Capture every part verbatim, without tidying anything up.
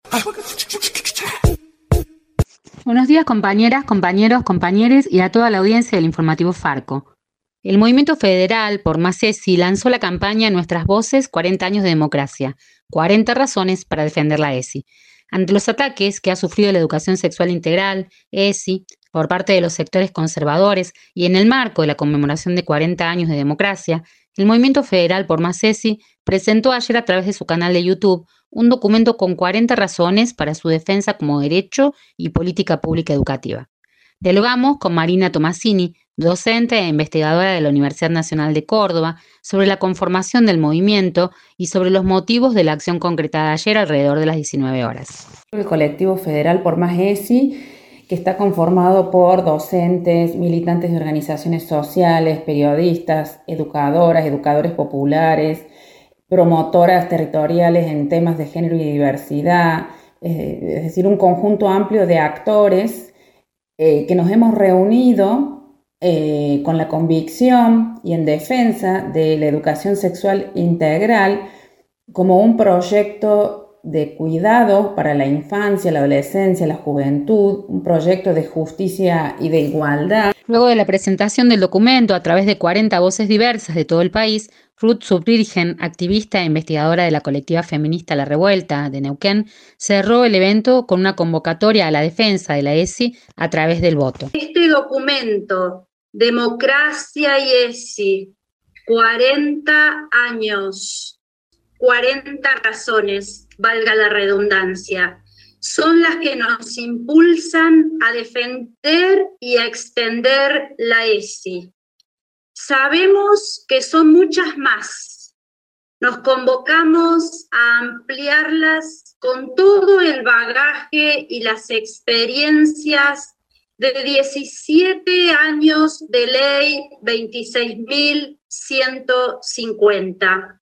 Buenos días, compañeras, compañeros, compañeres y a toda la audiencia del informativo Farco. El Movimiento Federal, por más ESI, lanzó la campaña Nuestras Voces, cuarenta años de democracia, cuarenta razones para defender la ESI. Ante los ataques que ha sufrido la educación sexual integral, ESI, por parte de los sectores conservadores y en el marco de la conmemoración de cuarenta años de democracia, el Movimiento Federal, por más ESI, presentó ayer a través de su canal de YouTube un documento con cuarenta razones para su defensa como derecho y política pública educativa. Dialogamos con Marina Tomasini, docente e investigadora de la Universidad Nacional de Córdoba, sobre la conformación del movimiento y sobre los motivos de la acción concretada ayer alrededor de las diecinueve horas. El colectivo federal por más ESI, que está conformado por docentes, militantes de organizaciones sociales, periodistas, educadoras, educadores populares, promotoras territoriales en temas de género y diversidad, eh, es decir, un conjunto amplio de actores eh, que nos hemos reunido eh, con la convicción y en defensa de la educación sexual integral como un proyecto de cuidado para la infancia, la adolescencia, la juventud, un proyecto de justicia y de igualdad. Luego de la presentación del documento a través de cuarenta voces diversas de todo el país, Ruth Zurbriggen, activista e investigadora de la colectiva feminista La Revuelta de Neuquén, cerró el evento con una convocatoria a la defensa de la ESI a través del voto. Este documento, Democracia y ESI, cuarenta años, cuarenta razones, valga la redundancia, son las que nos impulsan a defender y a extender la ESI. Sabemos que son muchas más. Nos convocamos a ampliarlas con todo el bagaje y las experiencias de diecisiete años de ley veintiséis mil ciento cincuenta.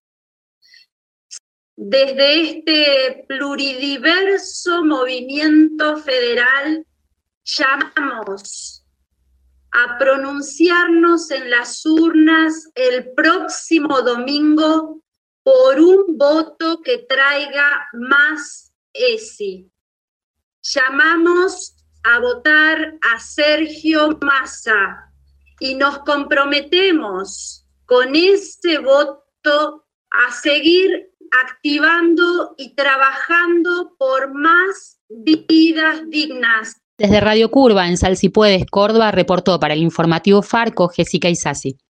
Desde este pluridiverso movimiento federal llamamos a pronunciarnos en las urnas el próximo domingo por un voto que traiga más ESI. Llamamos a votar a Sergio Massa y nos comprometemos con ese voto a seguir activando y trabajando por más vidas dignas. Desde Radio Curva, en Sal Si Puedes, Córdoba, reportó para el informativo Farco Jessica Isasi.